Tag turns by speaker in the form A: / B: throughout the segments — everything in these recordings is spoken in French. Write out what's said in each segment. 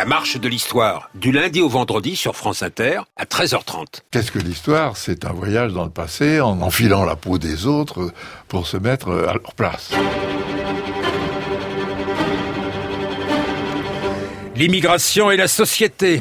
A: marche de l'histoire, du lundi au vendredi sur France Inter, à 13h30.
B: Qu'est-ce que l'histoire ? C'est un voyage dans le passé, en enfilant la peau des autres pour se mettre à leur place.
A: L'immigration et la société.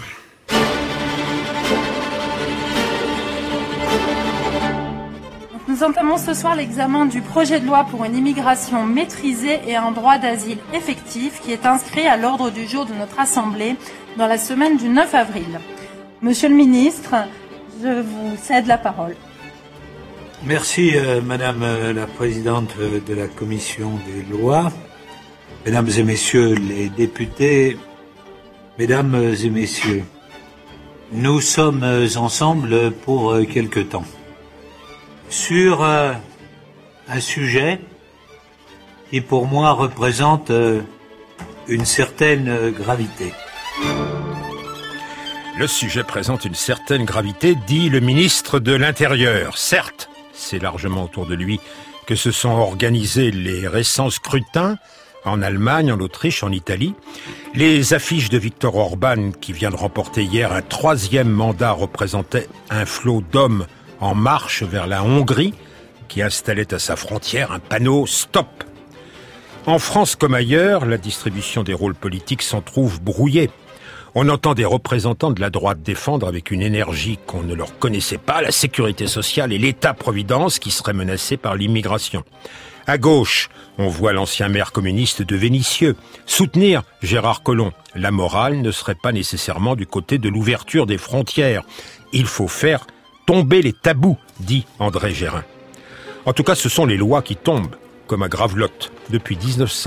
C: Nous entamons ce soir l'examen du projet de loi pour une immigration maîtrisée et un droit d'asile effectif qui est inscrit à l'ordre du jour de notre Assemblée dans la semaine du 9 avril. Monsieur le ministre, je vous cède la parole.
D: Merci Madame la Présidente de la Commission des lois, Mesdames et Messieurs les députés, Mesdames et Messieurs, nous sommes ensemble pour quelque temps sur un sujet qui pour moi représente une certaine gravité.
A: Le sujet présente une certaine gravité, dit le ministre de l'Intérieur. Certes, c'est largement autour de lui que se sont organisés les récents scrutins en Allemagne, en Autriche, en Italie. Les affiches de Viktor Orban, qui vient de remporter hier un 3e mandat, représentaient un flot d'hommes en marche vers la Hongrie, qui installait à sa frontière un panneau « Stop ». En France comme ailleurs, la distribution des rôles politiques s'en trouve brouillée. On entend des représentants de la droite défendre avec une énergie qu'on ne leur connaissait pas la sécurité sociale et l'État-providence qui seraient menacés par l'immigration. À gauche, on voit l'ancien maire communiste de Vénissieux soutenir Gérard Collomb. La morale ne serait pas nécessairement du côté de l'ouverture des frontières. Il faut faire tomber les tabous, dit André Gérin. En tout cas, ce sont les lois qui tombent, comme à Gravelotte, depuis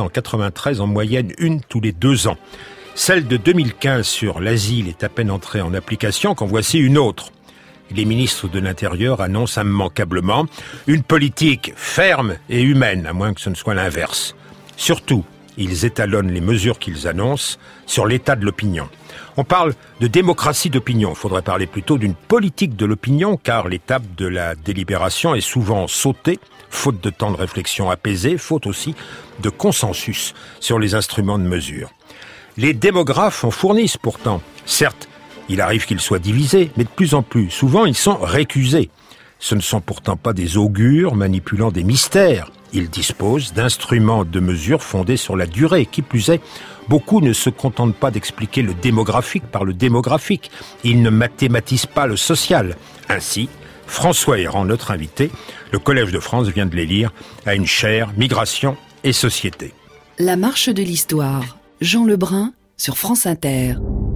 A: 1993 en moyenne une tous les 2 ans. Celle de 2015 sur l'asile est à peine entrée en application qu'en voici une autre. Les ministres de l'Intérieur annoncent immanquablement une politique ferme et humaine, à moins que ce ne soit l'inverse. Surtout, ils étalonnent les mesures qu'ils annoncent sur l'état de l'opinion. On parle de démocratie d'opinion. Il faudrait parler plutôt d'une politique de l'opinion, car l'étape de la délibération est souvent sautée, faute de temps de réflexion apaisé, faute aussi de consensus sur les instruments de mesure. Les démographes en fournissent pourtant. Certes, il arrive qu'ils soient divisés, mais de plus en plus souvent, ils sont récusés. Ce ne sont pourtant pas des augures manipulant des mystères. Ils disposent d'instruments de mesure fondés sur la durée. Qui plus est, beaucoup ne se contentent pas d'expliquer le démographique par le démographique. Ils ne mathématisent pas le social. Ainsi, François Héran, notre invité, le Collège de France vient de les lire à une chaire Migration et Société.
E: La marche de l'histoire. Jean Lebrun sur France Inter.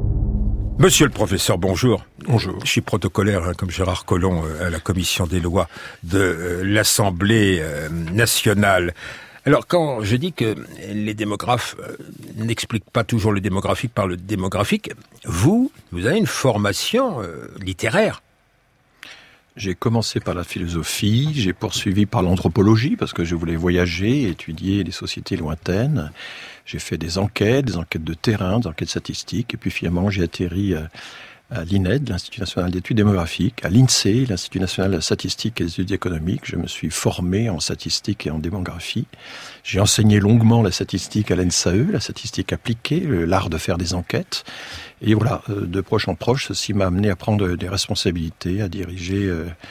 A: Monsieur le professeur, bonjour.
B: Bonjour.
A: Je suis protocolaire, comme Gérard Collomb, à la commission des lois de l'Assemblée nationale. Alors, quand je dis que les démographes n'expliquent pas toujours le démographique par le démographique, vous avez une formation littéraire.
F: J'ai commencé par la philosophie, j'ai poursuivi par l'anthropologie, parce que je voulais voyager, étudier les sociétés lointaines. J'ai fait des enquêtes de terrain, des enquêtes statistiques, et puis finalement j'ai atterri à l'INED, l'Institut national d'études démographiques, à l'INSEE, l'Institut national de statistique et des études économiques. Je me suis formé en statistique et en démographie. J'ai enseigné longuement la statistique à l'ENSAE, la statistique appliquée, l'art de faire des enquêtes. Et voilà, de proche en proche, ceci m'a amené à prendre des responsabilités, à diriger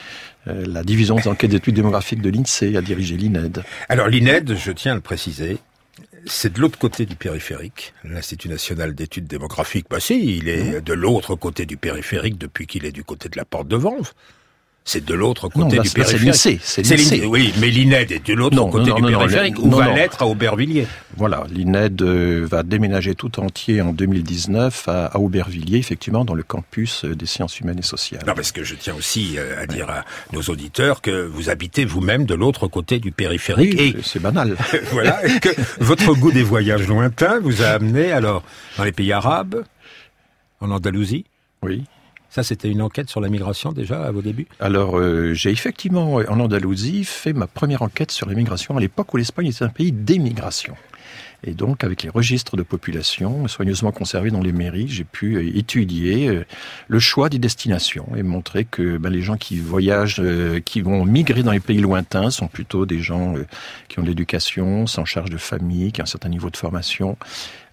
F: la division des enquêtes d'études démographiques de l'INSEE, à diriger l'INED.
A: Alors l'INED, je tiens à le préciser, c'est de l'autre côté du périphérique, l'Institut national d'études démographiques. Bah si, il est de l'autre côté du périphérique depuis qu'il est du côté de la porte de Vanves. C'est de l'autre côté du périphérique.
F: C'est l'INSEE.
A: Oui, mais l'INED est de l'autre côté du périphérique, ou va l'être à Aubervilliers.
F: Voilà, l'INED va déménager tout entier en 2019 à Aubervilliers, effectivement, dans le campus des sciences humaines et sociales.
A: Non, parce que je tiens aussi à dire à nos auditeurs que vous habitez vous-même de l'autre côté du périphérique.
F: Oui,
A: et
F: c'est banal.
A: Voilà, et que votre goût des voyages lointains vous a amené, alors, dans les pays arabes, en Andalousie.
F: Oui.
A: Ça, c'était une enquête sur la migration, déjà, à vos débuts?
F: Alors, j'ai effectivement, en Andalousie, fait ma première enquête sur la migration à l'époque où l'Espagne était un pays d'émigration. Et donc, avec les registres de population soigneusement conservés dans les mairies, j'ai pu étudier le choix des destinations et montrer que les gens qui voyagent, qui vont migrer dans les pays lointains sont plutôt des gens qui ont de l'éducation, sans charge de famille, qui ont un certain niveau de formation,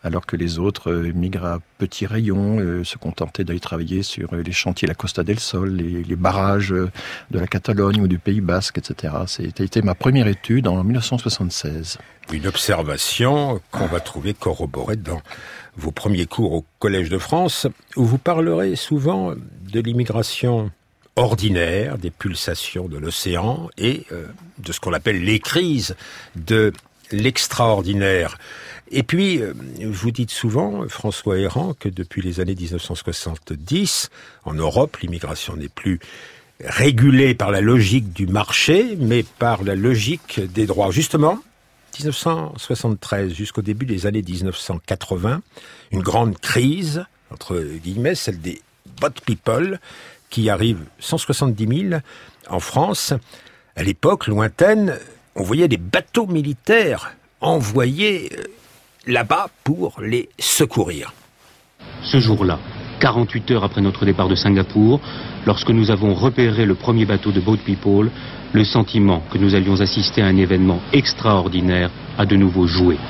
F: alors que les autres migrent à petits rayons, se contentaient d'aller travailler sur les chantiers de la Costa del Sol, les barrages de la Catalogne ou du Pays Basque, etc. C'était ma première étude en 1976.
A: Une observation qu'on va trouver corroborée dans vos premiers cours au Collège de France, où vous parlerez souvent de l'immigration ordinaire, des pulsations de l'océan et de ce qu'on appelle les crises de l'extraordinaire. Et puis, vous dites souvent, François Héran, que depuis les années 1970, en Europe, l'immigration n'est plus régulée par la logique du marché, mais par la logique des droits. Justement, 1973 jusqu'au début des années 1980, une grande crise, entre guillemets, celle des boat people, qui arrive 170 000 en France. À l'époque lointaine, on voyait des bateaux militaires envoyés là-bas pour les secourir.
G: Ce jour-là, 48 heures après notre départ de Singapour, lorsque nous avons repéré le premier bateau de Boat People, le sentiment que nous allions assister à un événement extraordinaire a de nouveau joué.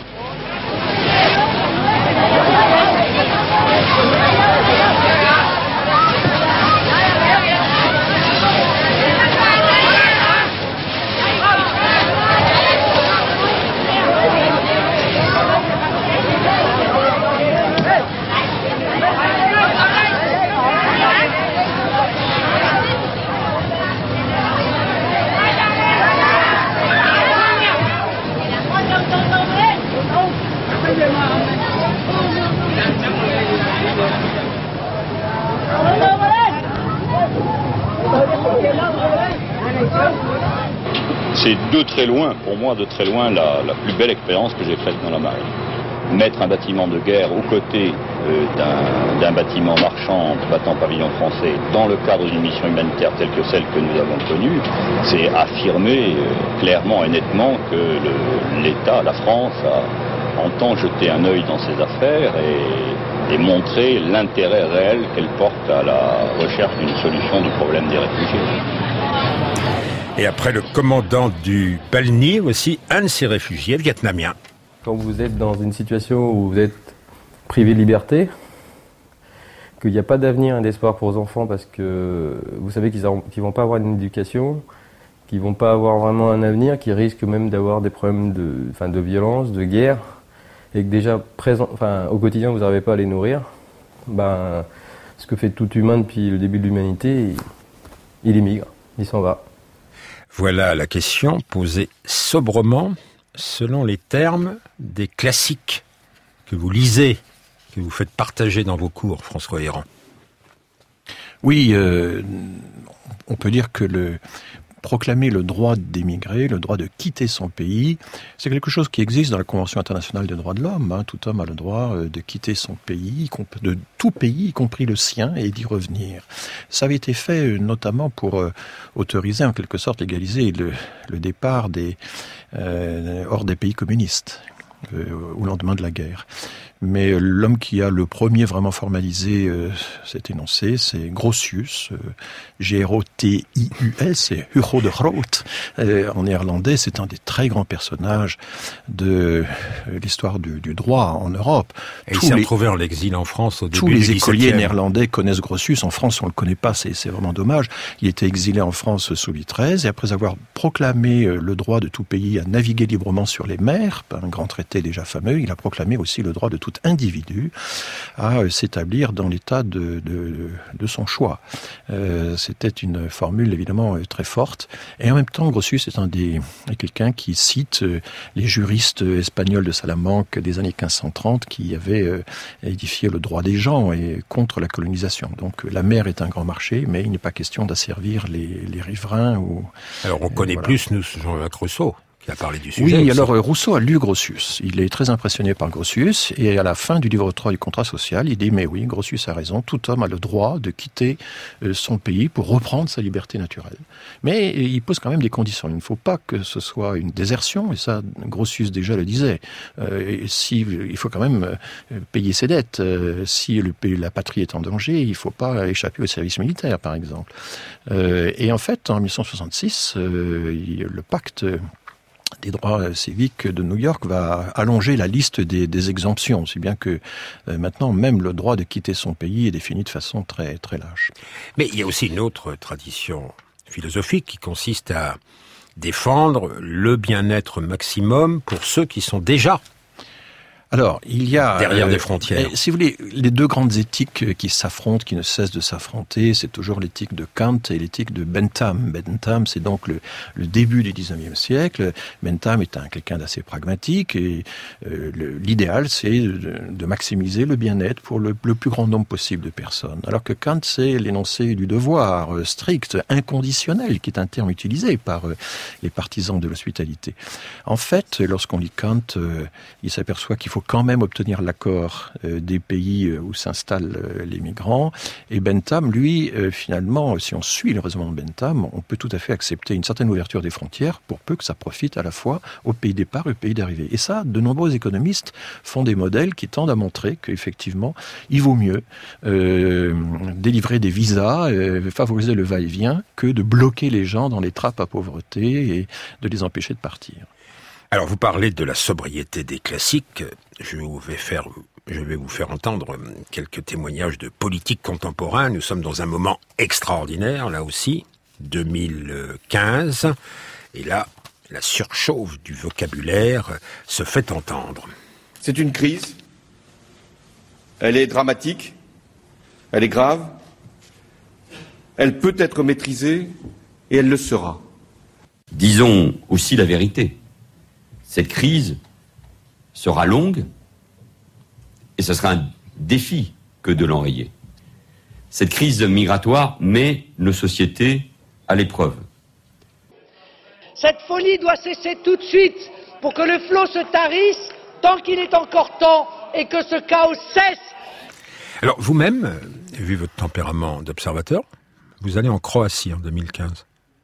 H: C'est de très loin, pour moi, de très loin, la plus belle expérience que j'ai faite dans la marine. Mettre un bâtiment de guerre aux côtés d'un bâtiment marchand battant pavillon français dans le cadre d'une mission humanitaire telle que celle que nous avons connue, c'est affirmer clairement et nettement que l'État, la France, entend jeter un œil dans ses affaires et montrer l'intérêt réel qu'elle porte à la recherche d'une solution du problème des réfugiés.
A: Et après le commandant du Palni, aussi un de ces réfugiés vietnamiens.
I: Quand vous êtes dans une situation où vous êtes privé de liberté, qu'il n'y a pas d'avenir et d'espoir pour vos enfants parce que vous savez qu'ils ne vont pas avoir une éducation, qu'ils ne vont pas avoir vraiment un avenir, qu'ils risquent même d'avoir des problèmes de violence, de guerre, et que déjà au quotidien vous n'arrivez pas à les nourrir, ce que fait tout humain depuis le début de l'humanité, il émigre, il s'en va.
A: Voilà la question posée sobrement, selon les termes des classiques que vous lisez, que vous faites partager dans vos cours, François Héran.
F: Oui, on peut dire que proclamer le droit d'émigrer, le droit de quitter son pays, c'est quelque chose qui existe dans la Convention internationale des droits de l'homme. Tout homme a le droit de quitter son pays, de tout pays, y compris le sien, et d'y revenir. Ça avait été fait notamment pour autoriser, en quelque sorte, légaliser le départ hors des pays communistes au lendemain de la guerre. Mais l'homme qui a le premier vraiment formalisé cet énoncé, c'est Grotius, G-R-O-T-I-U-S, et Hugo de Groot. En néerlandais, c'est un des très grands personnages de l'histoire du droit en Europe.
A: Et il s'est retrouvé en exil en France au début
F: du XVIIe. Tous les écoliers
A: 17e.
F: néerlandais connaissent Grotius. En France, on le connaît pas, c'est vraiment dommage. Il était exilé en France sous Louis XIII, et après avoir proclamé le droit de tout pays à naviguer librement sur les mers, un grand traité déjà fameux, il a proclamé aussi le droit de tout individu à s'établir dans l'état de son choix. C'était une formule évidemment très forte, et en même temps Grotius est quelqu'un qui cite les juristes espagnols de Salamanque des années 1530 qui avaient édifié le droit des gens et contre la colonisation. Donc la mer est un grand marché, mais il n'est pas question d'asservir les riverains.
A: Alors on connaît plus, nous, Jean-Jacques Rousseau, qui a parlé du sujet.
F: Oui,
A: aussi.
F: alors Rousseau a lu Grotius. Il est très impressionné par Grotius, et à la fin du livre 3 du contrat social, il dit « Mais oui, Grotius a raison, tout homme a le droit de quitter son pays pour reprendre sa liberté naturelle. » Mais il pose quand même des conditions. Il ne faut pas que ce soit une désertion, et ça, Grotius déjà le disait. Il faut quand même payer ses dettes. Si la patrie est en danger, il ne faut pas échapper au service militaire, par exemple. Et en fait, en 1966, le pacte des droits civiques de New York va allonger la liste des exemptions, si bien que maintenant même le droit de quitter son pays est défini de façon très très lâche.
A: Mais il y a aussi une autre tradition philosophique qui consiste à défendre le bien-être maximum pour ceux qui sont déjà
F: Alors, il y a
A: derrière des frontières.
F: Si vous voulez, les deux grandes éthiques qui s'affrontent, qui ne cessent de s'affronter, c'est toujours l'éthique de Kant et l'éthique de Bentham. Bentham, c'est donc le début du 19e siècle. Bentham est quelqu'un d'assez pragmatique et l'idéal, c'est de maximiser le bien-être pour le plus grand nombre possible de personnes. Alors que Kant, c'est l'énoncé du devoir strict, inconditionnel, qui est un terme utilisé par les partisans de l'hospitalité. En fait, lorsqu'on lit Kant, il s'aperçoit qu'il faut quand même obtenir l'accord des pays où s'installent les migrants. Et Bentham, lui, finalement, si on suit le raisonnement de Bentham, on peut tout à fait accepter une certaine ouverture des frontières pour peu que ça profite à la fois au pays de départ et au pays d'arrivée. Et ça, de nombreux économistes font des modèles qui tendent à montrer qu'effectivement, il vaut mieux délivrer des visas, favoriser le va-et-vient, que de bloquer les gens dans les trappes à pauvreté et de les empêcher de partir.
A: Alors, vous parlez de la sobriété des classiques. Je vais vous faire entendre quelques témoignages de politiques contemporains. Nous sommes dans un moment extraordinaire, là aussi, 2015. Et là, la surchauffe du vocabulaire se fait entendre.
J: C'est une crise. Elle est dramatique. Elle est grave. Elle peut être maîtrisée et elle le sera.
K: Disons aussi la vérité. Cette crise sera longue et ce sera un défi que de l'enrayer. Cette crise migratoire met nos sociétés à l'épreuve.
L: Cette folie doit cesser tout de suite pour que le flot se tarisse tant qu'il est encore temps et que ce chaos cesse.
A: Alors vous-même, vu votre tempérament d'observateur, vous allez en Croatie en 2015.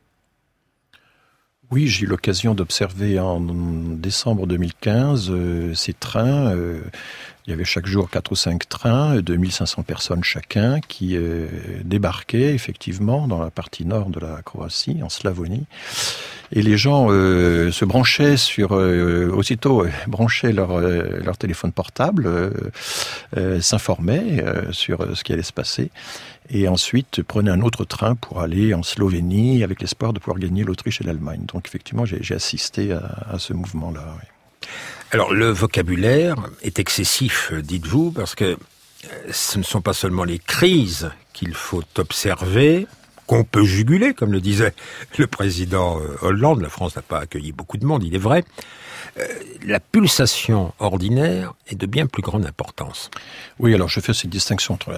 F: Oui, j'ai eu l'occasion d'observer en décembre 2015 ces trains. Il y avait chaque jour 4 ou 5 trains de 1500 personnes chacun qui débarquaient effectivement dans la partie nord de la Croatie, en Slavonie. Et les gens se branchaient aussitôt branchaient leur téléphone portable, s'informaient sur ce qui allait se passer. Et ensuite prenaient un autre train pour aller en Slovénie avec l'espoir de pouvoir gagner l'Autriche et l'Allemagne. Donc effectivement, j'ai assisté à ce mouvement-là. Oui.
A: Alors le vocabulaire est excessif, dites-vous, parce que ce ne sont pas seulement les crises qu'il faut observer, qu'on peut juguler, comme le disait le président Hollande. La France n'a pas accueilli beaucoup de monde, il est vrai. La pulsation ordinaire est de bien plus grande importance.
F: Oui, alors je fais cette distinction entre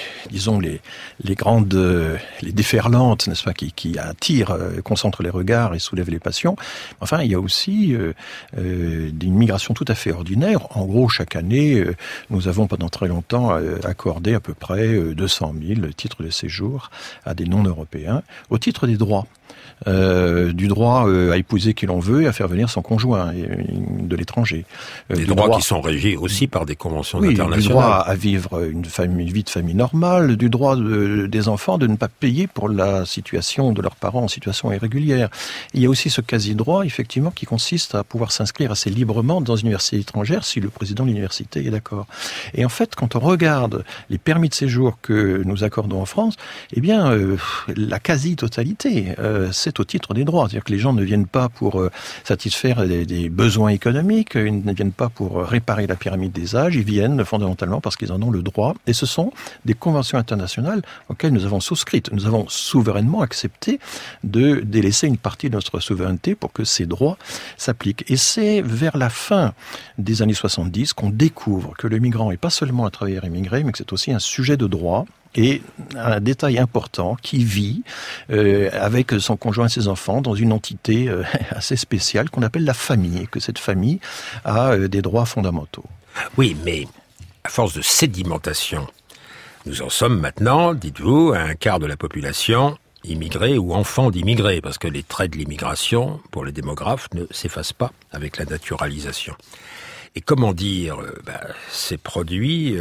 F: les grandes, les déferlantes, n'est-ce pas, qui attirent, concentrent les regards et soulèvent les passions. Enfin, il y a aussi une migration tout à fait ordinaire. En gros, chaque année, nous avons pendant très longtemps accordé à peu près 200 000 titres de séjour à des non-européens au titre des droits. Du droit à épouser qui l'on veut et à faire venir son conjoint de l'étranger.
A: Des droits qui sont régis aussi par des conventions internationales.
F: Du droit à vivre une vie de famille normale, du droit des enfants de ne pas payer pour la situation de leurs parents en situation irrégulière. Il y a aussi ce quasi-droit, effectivement, qui consiste à pouvoir s'inscrire assez librement dans une université étrangère si le président de l'université est d'accord. Et en fait, quand on regarde les permis de séjour que nous accordons en France, eh bien, la quasi-totalité, c'est au titre des droits. C'est-à-dire que les gens ne viennent pas pour satisfaire des besoins économiques, ils ne viennent pas pour réparer la pyramide des âges, ils viennent fondamentalement parce qu'ils en ont le droit. Et ce sont des conventions internationales auxquelles nous avons souscrites. Nous avons souverainement accepté de délaisser une partie de notre souveraineté pour que ces droits s'appliquent. Et c'est vers la fin des années 70 qu'on découvre que le migrant n'est pas seulement un travailleur immigré, mais que c'est aussi un sujet de droit. Et un détail important, qui vit avec son conjoint et ses enfants dans une entité assez spéciale qu'on appelle la famille, et que cette famille a des droits fondamentaux.
A: Oui, mais à force de sédimentation, nous en sommes maintenant, dites-vous, à un quart de la population immigrée ou enfants d'immigrés, parce que les traits de l'immigration, pour les démographes, ne s'effacent pas avec la naturalisation. Et comment dire, ces produits...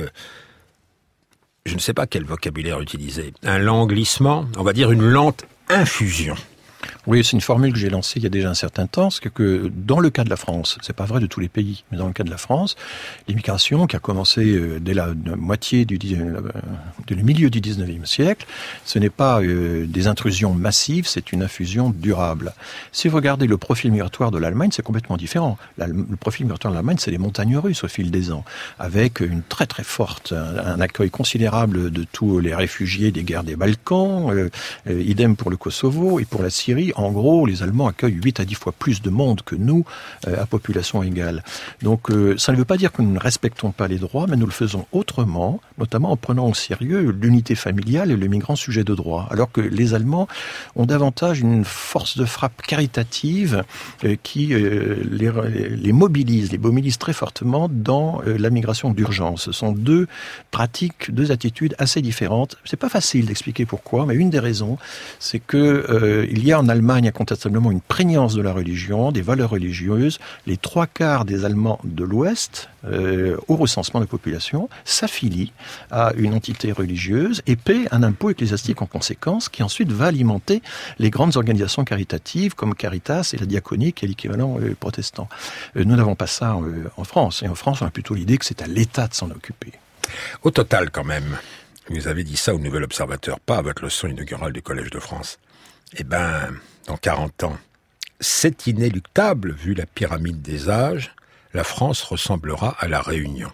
A: je ne sais pas quel vocabulaire utiliser. Un languissement, on va dire une lente infusion
F: Oui, c'est une formule que j'ai lancée il y a déjà un certain temps, c'est que dans le cas de la France, c'est pas vrai de tous les pays, mais dans le cas de la France, l'immigration qui a commencé dès la moitié du milieu du 19e siècle, ce n'est pas des intrusions massives, c'est une infusion durable. Si vous regardez le profil migratoire de l'Allemagne, c'est complètement différent. Le profil migratoire de l'Allemagne, c'est les montagnes russes au fil des ans, avec une très très forte, un accueil considérable de tous les réfugiés des guerres des Balkans, idem pour le Kosovo et pour la Syrie. En gros, les Allemands accueillent 8 à 10 fois plus de monde que nous, à population égale. Donc, ça ne veut pas dire que nous ne respectons pas les droits, mais nous le faisons autrement, notamment en prenant au sérieux l'unité familiale et le migrant sujet de droit. Alors que les Allemands ont davantage une force de frappe caritative qui les mobilise très fortement dans la migration d'urgence. Ce sont deux pratiques, deux attitudes assez différentes. C'est pas facile d'expliquer pourquoi, mais une des raisons, c'est que il y a en Allemagne incontestablement une prégnance de la religion, des valeurs religieuses. Les 3/4 des Allemands de l'Ouest, au recensement de la population, s'affilient à une entité religieuse et paient un impôt ecclésiastique en conséquence, qui ensuite va alimenter les grandes organisations caritatives comme Caritas et la diaconie, qui est l'équivalent protestant. Nous n'avons pas ça en France. Et en France, on a plutôt l'idée que c'est à l'État de s'en occuper.
A: Au total, quand même, vous avez dit ça au Nouvel Observateur, pas à votre leçon inaugurale du Collège de France. Eh ben, dans 40 ans, c'est inéluctable, vu la pyramide des âges, la France ressemblera à la Réunion.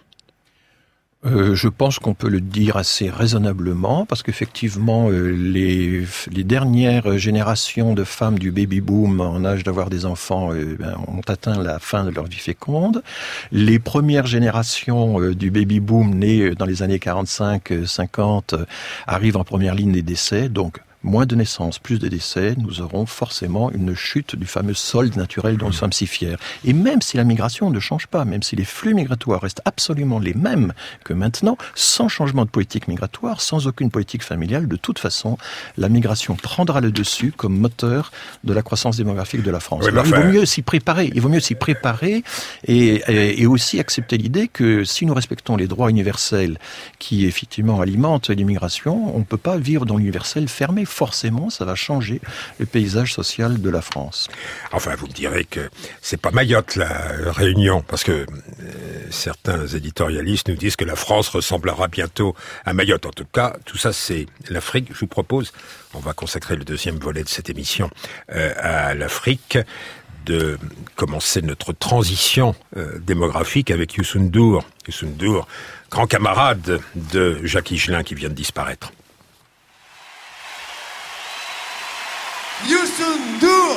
F: Je pense qu'on peut le dire assez raisonnablement, parce qu'effectivement, les dernières générations de femmes du baby-boom en âge d'avoir des enfants ont atteint la fin de leur vie féconde. Les premières générations du baby-boom nées dans les années 45-50 arrivent en première ligne des décès, donc moins de naissances, plus de décès, nous aurons forcément une chute du fameux solde naturel dont nous sommes si fiers. Et même si la migration ne change pas, même si les flux migratoires restent absolument les mêmes que maintenant, sans changement de politique migratoire, sans aucune politique familiale, de toute façon, la migration prendra le dessus comme moteur de la croissance démographique de la France.
A: Oui,
F: alors, il vaut mieux s'y préparer. Il vaut mieux s'y préparer et aussi accepter l'idée que si nous respectons les droits universels qui, effectivement, alimentent l'immigration, on ne peut pas vivre dans l'universel fermé. Forcément, ça va changer le paysage social de la France.
A: Enfin, vous me direz que c'est pas Mayotte, la Réunion, parce que certains éditorialistes nous disent que la France ressemblera bientôt à Mayotte. En tout cas, tout ça, c'est l'Afrique. Je vous propose, on va consacrer le deuxième volet de cette émission à l'Afrique, de commencer notre transition démographique avec Youssou N'Dour. Youssou N'Dour, grand camarade de Jacques Higelin qui vient de disparaître.
M: Youssou N'Dour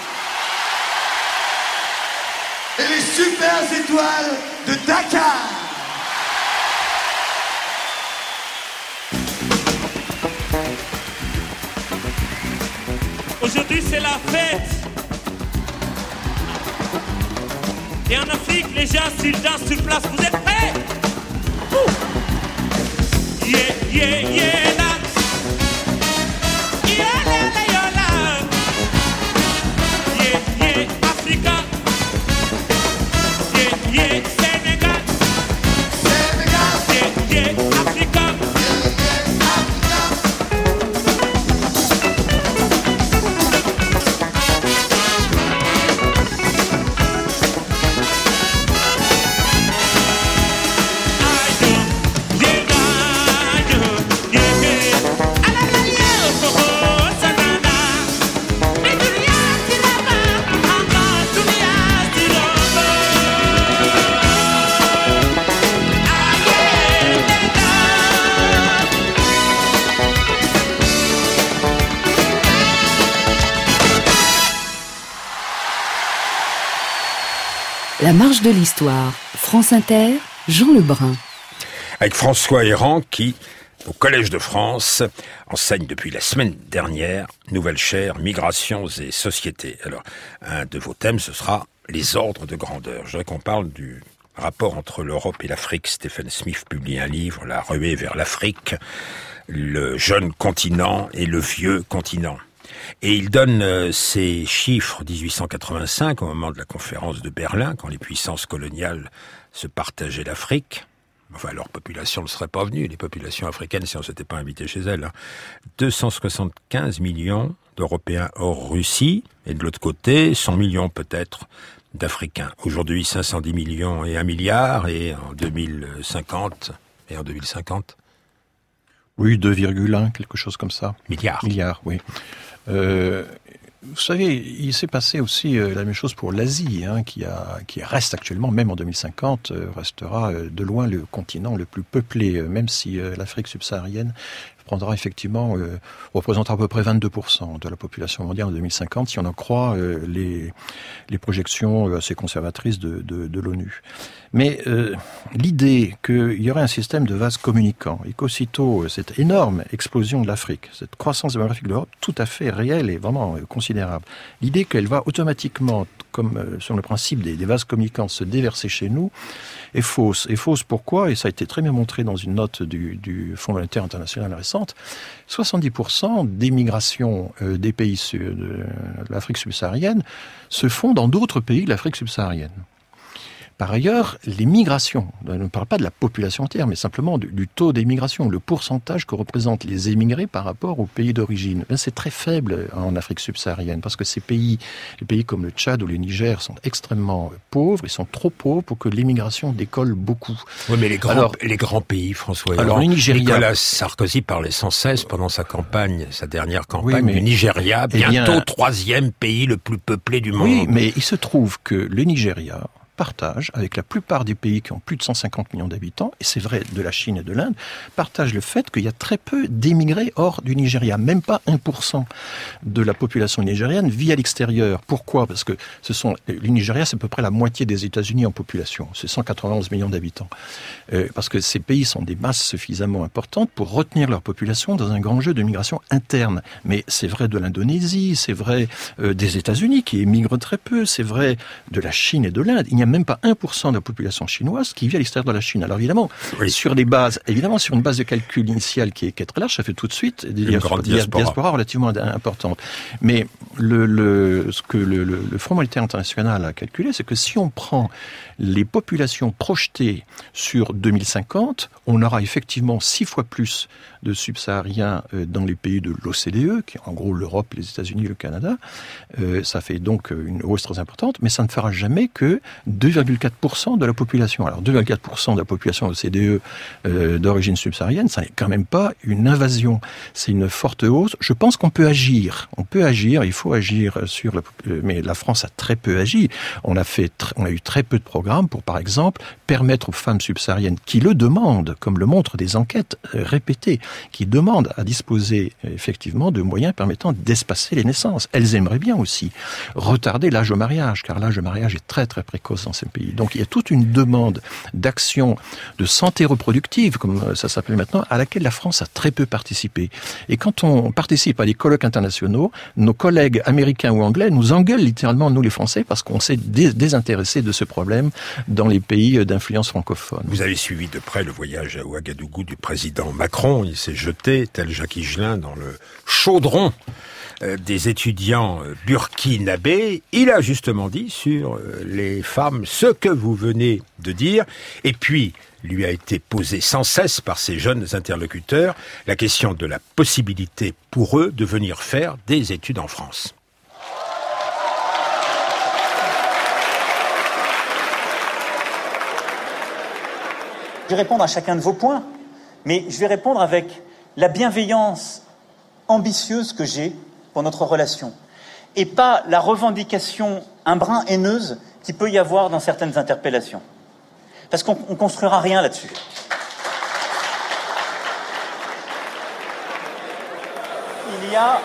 M: et les super étoiles de Dakar.
N: Aujourd'hui c'est la fête. Et en Afrique les gens s'ils dansent sur place. Vous êtes prêts? Yeah, yeah, yeah, là. Yeah, là, là. Yeah, Sénégal. Sénégal. Yeah, yeah, Africa.
E: La marche de l'histoire. France Inter, Jean Lebrun.
A: Avec François Héran qui, au Collège de France, enseigne depuis la semaine dernière nouvelle chaire, migrations et sociétés. Alors, un de vos thèmes, ce sera les ordres de grandeur. Je voudrais qu'on parle du rapport entre l'Europe et l'Afrique. Stephen Smith publie un livre, La ruée vers l'Afrique, le jeune continent et le vieux continent. Et il donne ces chiffres 1885, au moment de la conférence de Berlin, quand les puissances coloniales se partageaient l'Afrique. Enfin, leur population ne serait pas venue, les populations africaines, si on ne s'était pas invité chez elles. 275 millions d'Européens hors Russie, et de l'autre côté, 100 millions peut-être d'Africains. Aujourd'hui, 510 millions et 1 milliard, et en 2050,
F: Oui, 2,1, quelque chose comme ça. Milliard, oui. Vous savez, il s'est passé aussi la même chose pour l'Asie, qui reste actuellement, même en 2050, restera de loin le continent le plus peuplé, même si l'Afrique subsaharienne représentera à peu près 22% de la population mondiale en 2050, si on en croit les projections assez conservatrices de l'ONU. Mais l'idée qu'il y aurait un système de vases communicants, et qu'aussitôt cette énorme explosion de l'Afrique, cette croissance démographique de l'Europe, tout à fait réelle et vraiment considérable, l'idée qu'elle va automatiquement, comme sur le principe des vases communicants, se déverser chez nous, est fausse. Et fausse pourquoi? Et ça a été très bien montré dans une note du Fonds monétaire international récente. 70% des migrations des pays de l'Afrique subsaharienne se font dans d'autres pays de l'Afrique subsaharienne. Par ailleurs, les migrations, on ne parle pas de la population entière, mais simplement du taux d'émigration, le pourcentage que représentent les émigrés par rapport aux pays d'origine. C'est très faible en Afrique subsaharienne, parce que les pays comme le Tchad ou le Niger sont extrêmement pauvres, ils sont trop pauvres pour que l'immigration décolle beaucoup.
A: Oui, mais les grands pays, François,
F: le Nigeria,
A: Nicolas Sarkozy parlait sans cesse pendant sa dernière campagne, du Nigeria, bientôt troisième pays le plus peuplé du monde.
F: Oui, mais il se trouve que le Nigeria partage avec la plupart des pays qui ont plus de 150 millions d'habitants, et c'est vrai de la Chine et de l'Inde, partage le fait qu'il y a très peu d'émigrés hors du Nigeria. Même pas 1% de la population nigériane vit à l'extérieur. Pourquoi? Parce que le Nigeria, c'est à peu près la moitié des États-Unis en population. C'est 191 millions d'habitants. Parce que ces pays sont des masses suffisamment importantes pour retenir leur population dans un grand jeu de migration interne. Mais c'est vrai de l'Indonésie, c'est vrai des États-Unis qui émigrent très peu, c'est vrai de la Chine et de l'Inde. Il n'y a même pas 1% de la population chinoise qui vit à l'extérieur de la Chine. Alors évidemment, sur une base de calcul initial qui est très large, ça fait tout de suite des diaspora relativement importantes. Mais ce que le Fonds monétaire international a calculé, c'est que si on prend les populations projetées sur 2050, on aura effectivement 6 fois plus de subsahariens dans les pays de l'OCDE, qui est en gros l'Europe, les États-Unis et le Canada. Ça fait donc une hausse très importante, mais ça ne fera jamais que 2,4% de la population. Alors 2,4% de la population OCDE d'origine subsaharienne, ça n'est quand même pas une invasion. C'est une forte hausse. Je pense qu'on peut agir. Il faut agir mais la France a très peu agi. On a eu très peu de programmes pour, par exemple, permettre aux femmes subsahariennes qui le demandent, comme le montrent des enquêtes répétées, qui demandent à disposer effectivement de moyens permettant d'espacer les naissances. Elles aimeraient bien aussi retarder l'âge au mariage, car l'âge au mariage est très très précoce dans ces pays. Donc il y a toute une demande d'action de santé reproductive, comme ça s'appelle maintenant, à laquelle la France a très peu participé. Et quand on participe à des colloques internationaux, nos collègues américains ou anglais nous engueulent littéralement, nous les Français, parce qu'on s'est désintéressé de ce problème dans les pays d'influence francophone.
A: Vous avez suivi de près le voyage à Ouagadougou du président Macron. Il s'est jeté, tel Jacques Higelin, dans le chaudron des étudiants burkinabés. Il a justement dit sur les femmes ce que vous venez de dire. Et puis, lui a été posée sans cesse par ses jeunes interlocuteurs la question de la possibilité pour eux de venir faire des études en France.
O: Je vais répondre à chacun de vos points, mais je vais répondre avec la bienveillance ambitieuse que j'ai pour notre relation, et pas la revendication un brin haineuse qu'il peut y avoir dans certaines interpellations. Parce qu'on ne construira rien là-dessus. Il y a...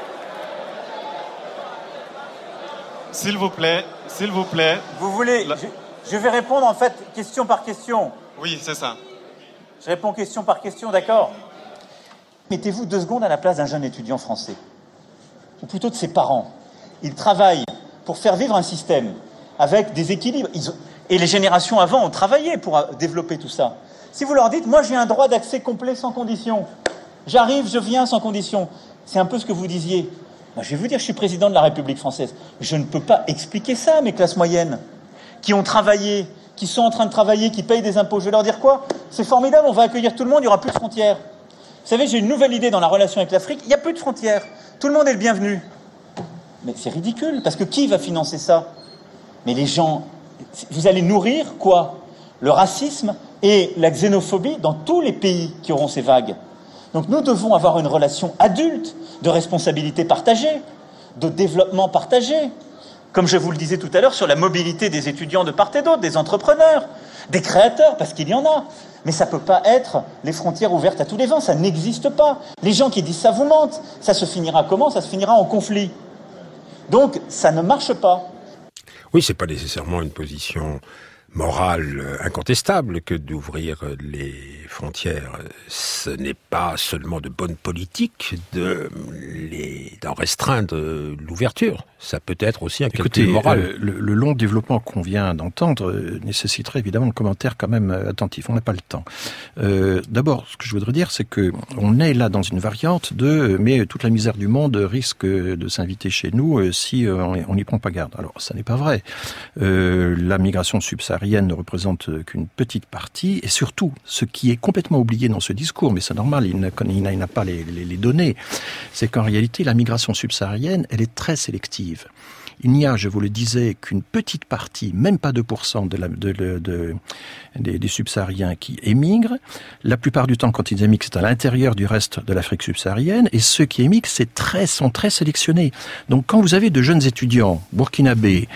P: S'il vous plaît.
O: Vous voulez... Je vais répondre en fait question par question.
P: Oui, c'est ça.
O: Je réponds question par question, d'accord? Mettez-vous 2 secondes à la place d'un jeune étudiant français, ou plutôt de ses parents. Ils travaillent pour faire vivre un système avec des équilibres. Et les générations avant ont travaillé pour développer tout ça. Si vous leur dites, moi j'ai un droit d'accès complet sans condition, j'arrive, je viens sans condition, c'est un peu ce que vous disiez. Moi je vais vous dire, je suis président de la République française. Je ne peux pas expliquer ça à mes classes moyennes, qui ont travaillé, qui sont en train de travailler, qui payent des impôts. Je vais leur dire quoi? C'est formidable, on va accueillir tout le monde, il n'y aura plus de frontières. Vous savez, j'ai une nouvelle idée dans la relation avec l'Afrique, il n'y a plus de frontières. Tout le monde est le bienvenu. Mais c'est ridicule, parce que qui va financer ça? Mais les gens, vous allez nourrir quoi? Le racisme et la xénophobie dans tous les pays qui auront ces vagues. Donc nous devons avoir une relation adulte, de responsabilité partagée, de développement partagé. Comme je vous le disais tout à l'heure, sur la mobilité des étudiants de part et d'autre, des entrepreneurs, des créateurs, parce qu'il y en a. Mais ça ne peut pas être les frontières ouvertes à tous les vents, ça n'existe pas. Les gens qui disent ça vous mentent. Ça se finira comment? Ça se finira en conflit. Donc ça ne marche pas.
A: Oui, c'est pas nécessairement une position morale incontestable que d'ouvrir les frontières. Ce n'est pas seulement de bonne politique d'en restreindre l'ouverture. Ça peut être aussi un calcul moral.
F: Le long développement qu'on vient d'entendre nécessiterait évidemment un commentaire quand même attentif. On n'a pas le temps. D'abord, ce que je voudrais dire, c'est que on est là dans une variante mais toute la misère du monde risque de s'inviter chez nous si on n'y prend pas garde. Alors, ça n'est pas vrai. La migration subsaharienne ne représente qu'une petite partie, et surtout, ce qui est complètement oublié dans ce discours, mais c'est normal, il n'a pas les données, c'est qu'en réalité, la migration subsaharienne, elle est très sélective. Il n'y a, je vous le disais, qu'une petite partie, même pas 2% des subsahariens qui émigrent. La plupart du temps, quand ils émigrent, c'est à l'intérieur du reste de l'Afrique subsaharienne. Et ceux qui émigrent, sont très sélectionnés. Donc, quand vous avez de jeunes étudiants burkinabés,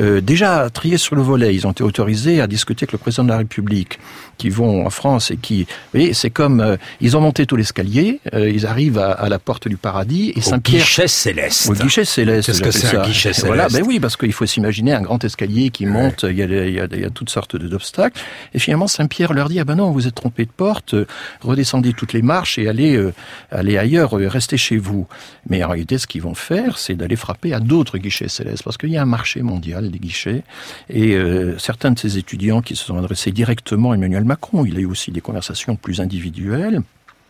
F: déjà triés sur le volet, ils ont été autorisés à discuter avec le président de la République, qui vont en France et qui, vous voyez, c'est comme, ils ont monté tout l'escalier, ils arrivent à la porte du paradis et Saint-Pierre.
A: Au guichet céleste.
F: Au guichet céleste.
A: Qu'est-ce que c'est un guichet céleste?
F: Voilà, ben oui, parce qu'il faut s'imaginer un grand escalier qui monte, il y a toutes sortes d'obstacles. Et finalement, Saint-Pierre leur dit, ah ben non, vous êtes trompé de porte, redescendez toutes les marches et allez ailleurs, restez chez vous. Mais en réalité, ce qu'ils vont faire, c'est d'aller frapper à d'autres guichets célestes, parce qu'il y a un marché mondial des guichets. Et certains de ces étudiants qui se sont adressés directement à Emmanuel Macron, il a eu aussi des conversations plus individuelles.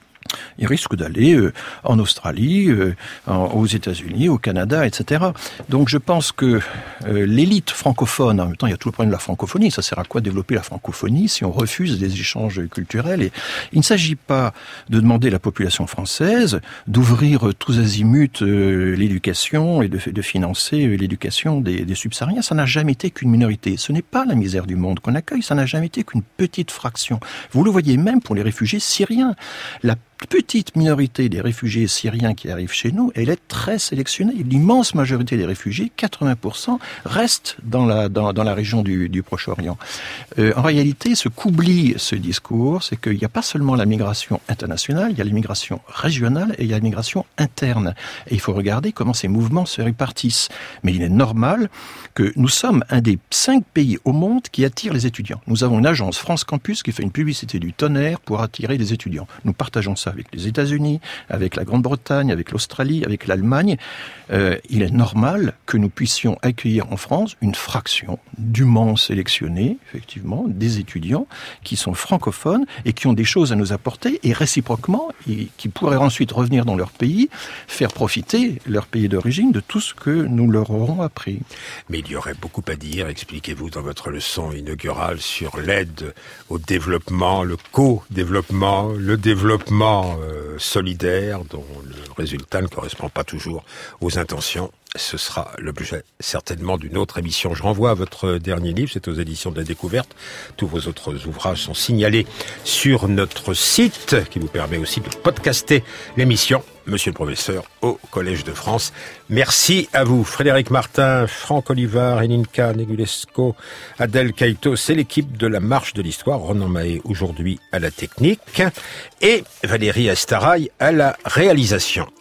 F: Ils risquent d'aller en Australie, aux États-Unis, au Canada, etc. Donc je pense que l'élite francophone, en même temps il y a tout le problème de la francophonie, ça sert à quoi développer la francophonie si on refuse des échanges culturels? Et il ne s'agit pas de demander à la population française d'ouvrir tous azimuts l'éducation et de financer l'éducation des subsahariens. Ça n'a jamais été qu'une minorité. Ce n'est pas la misère du monde qu'on accueille, ça n'a jamais été qu'une petite fraction. Vous le voyez même pour les réfugiés syriens. La petite minorité des réfugiés syriens qui arrivent chez nous, elle est très sélectionnée. L'immense majorité des réfugiés, 80%, restent dans la région du Proche-Orient. En réalité, ce qu'oublie ce discours, c'est qu'il n'y a pas seulement la migration internationale, il y a l'immigration régionale et il y a l'immigration interne. Et il faut regarder comment ces mouvements se répartissent. Mais il est normal que nous sommes un des 5 pays au monde qui attire les étudiants. Nous avons une agence France Campus qui fait une publicité du tonnerre pour attirer des étudiants. Nous partageons ça avec les États-Unis, avec la Grande-Bretagne, avec l'Australie, avec l'Allemagne. Il est normal que nous puissions accueillir en France une fraction dûment sélectionnée, effectivement, des étudiants qui sont francophones et qui ont des choses à nous apporter et réciproquement, qui pourraient ensuite revenir dans leur pays, faire profiter leur pays d'origine de tout ce que nous leur aurons appris.
A: Mais il y aurait beaucoup à dire, expliquez-vous dans votre leçon inaugurale sur l'aide au développement, le co-développement, le développement solidaire dont le résultat ne correspond pas toujours aux intentions. Ce sera l'objet certainement d'une autre émission. Je renvoie à votre dernier livre, c'est aux éditions de la Découverte. Tous vos autres ouvrages sont signalés sur notre site qui vous permet aussi de podcaster l'émission. Monsieur le professeur au Collège de France. Merci à vous. Frédéric Martin, Franck Olivard, Eninka Negulesco, Adèle Caïto, c'est l'équipe de la Marche de l'Histoire. Ronan Mahé aujourd'hui à la technique et Valérie Astaraï à la réalisation.